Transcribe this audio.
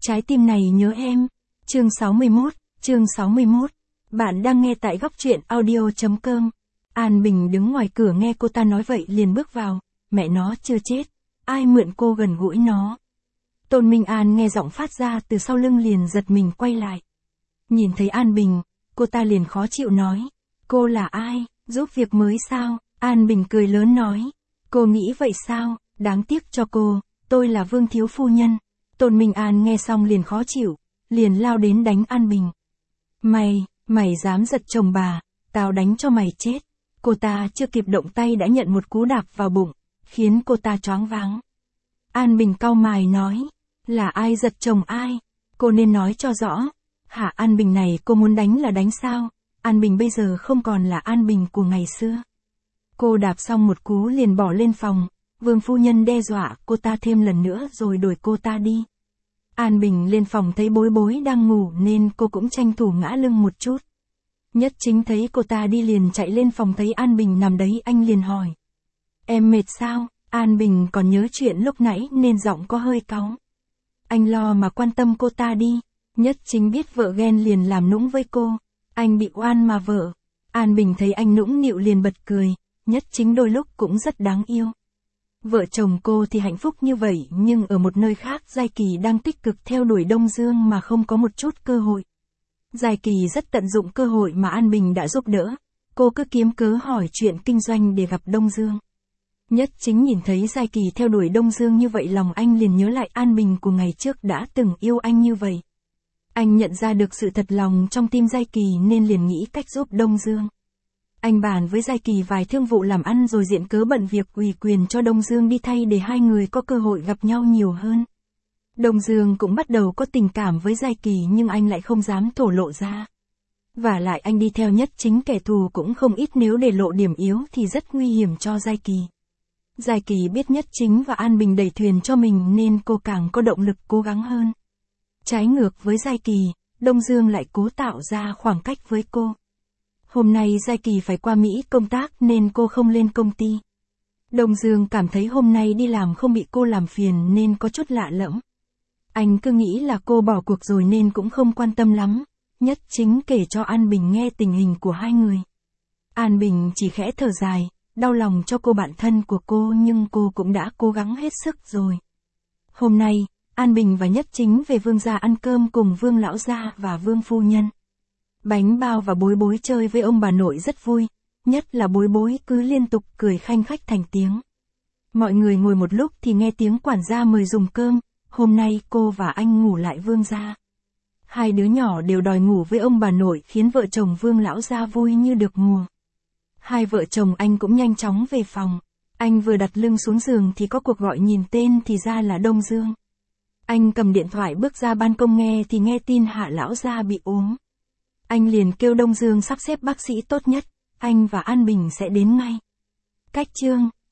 Trái tim này nhớ em. Chương 61. Bạn đang nghe tại góc truyện audio.com. An Bình đứng ngoài cửa nghe cô ta nói vậy liền bước vào. Mẹ nó chưa chết. Ai mượn cô gần gũi nó. Tôn Minh An nghe giọng phát ra từ sau lưng liền giật mình quay lại. Nhìn thấy An Bình, cô ta liền khó chịu nói. Cô là ai? Giúp việc mới sao? An Bình cười lớn nói. Cô nghĩ vậy sao? Đáng tiếc cho cô, tôi là Vương thiếu phu nhân. Tôn Minh An nghe xong liền khó chịu, liền lao đến đánh An Bình. Mày dám giật chồng bà, tao đánh cho mày chết. Cô ta chưa kịp động tay đã nhận một cú đạp vào bụng, khiến cô ta choáng váng. An Bình cau mày nói, là ai giật chồng ai? Cô nên nói cho rõ. Hả? An Bình này cô muốn đánh là đánh sao? An Bình bây giờ không còn là An Bình của ngày xưa. Cô đạp xong một cú liền bỏ lên phòng, Vương phu nhân đe dọa cô ta thêm lần nữa rồi đuổi cô ta đi. An Bình lên phòng thấy Bối Bối đang ngủ nên cô cũng tranh thủ ngã lưng một chút. Nhất Chính thấy cô ta đi liền chạy lên phòng thấy An Bình nằm đấy anh liền hỏi. Em mệt sao? An Bình còn nhớ chuyện lúc nãy nên giọng có hơi cáu. Anh lo mà quan tâm cô ta đi. Nhất Chính biết vợ ghen liền làm nũng với cô. Anh bị oan mà vợ. An Bình thấy anh nũng nịu liền bật cười. Nhất Chính đôi lúc cũng rất đáng yêu. Vợ chồng cô thì hạnh phúc như vậy nhưng ở một nơi khác Giai Kỳ đang tích cực theo đuổi Đông Dương mà không có một chút cơ hội. Giai Kỳ rất tận dụng cơ hội mà An Bình đã giúp đỡ. Cô cứ kiếm cớ hỏi chuyện kinh doanh để gặp Đông Dương. Nhất Chính nhìn thấy Giai Kỳ theo đuổi Đông Dương như vậy lòng anh liền nhớ lại An Bình của ngày trước đã từng yêu anh như vậy. Anh nhận ra được sự thật lòng trong tim Giai Kỳ nên liền nghĩ cách giúp Đông Dương. Anh bàn với Giai Kỳ vài thương vụ làm ăn rồi diện cớ bận việc ủy quyền cho Đông Dương đi thay để hai người có cơ hội gặp nhau nhiều hơn. Đông Dương cũng bắt đầu có tình cảm với Giai Kỳ nhưng anh lại không dám thổ lộ ra. Và lại anh đi theo Nhất Chính kẻ thù cũng không ít nếu để lộ điểm yếu thì rất nguy hiểm cho Giai Kỳ. Giai Kỳ biết Nhất Chính và An Bình đẩy thuyền cho mình nên cô càng có động lực cố gắng hơn. Trái ngược với Giai Kỳ, Đông Dương lại cố tạo ra khoảng cách với cô. Hôm nay Giai Kỳ phải qua Mỹ công tác nên cô không lên công ty. Đông Dương cảm thấy hôm nay đi làm không bị cô làm phiền nên có chút lạ lẫm. Anh cứ nghĩ là cô bỏ cuộc rồi nên cũng không quan tâm lắm. Nhất Chính kể cho An Bình nghe tình hình của hai người. An Bình chỉ khẽ thở dài, đau lòng cho cô bạn thân của cô nhưng cô cũng đã cố gắng hết sức rồi. Hôm nay, An Bình và Nhất Chính về Vương gia ăn cơm cùng Vương lão gia và Vương phu nhân. Bánh bao và Bối Bối chơi với ông bà nội rất vui, nhất là Bối Bối cứ liên tục cười khanh khách thành tiếng. Mọi người ngồi một lúc thì nghe tiếng quản gia mời dùng cơm, hôm nay cô và anh ngủ lại Vương gia. Hai đứa nhỏ đều đòi ngủ với ông bà nội khiến vợ chồng Vương lão gia vui như được mùa. Hai vợ chồng anh cũng nhanh chóng về phòng, anh vừa đặt lưng xuống giường thì có cuộc gọi nhìn tên thì ra là Đông Dương. Anh cầm điện thoại bước ra ban công nghe thì nghe tin Hạ lão gia bị ốm. Anh liền kêu Đông Dương sắp xếp bác sĩ tốt nhất, anh và An Bình sẽ đến ngay. Cách chương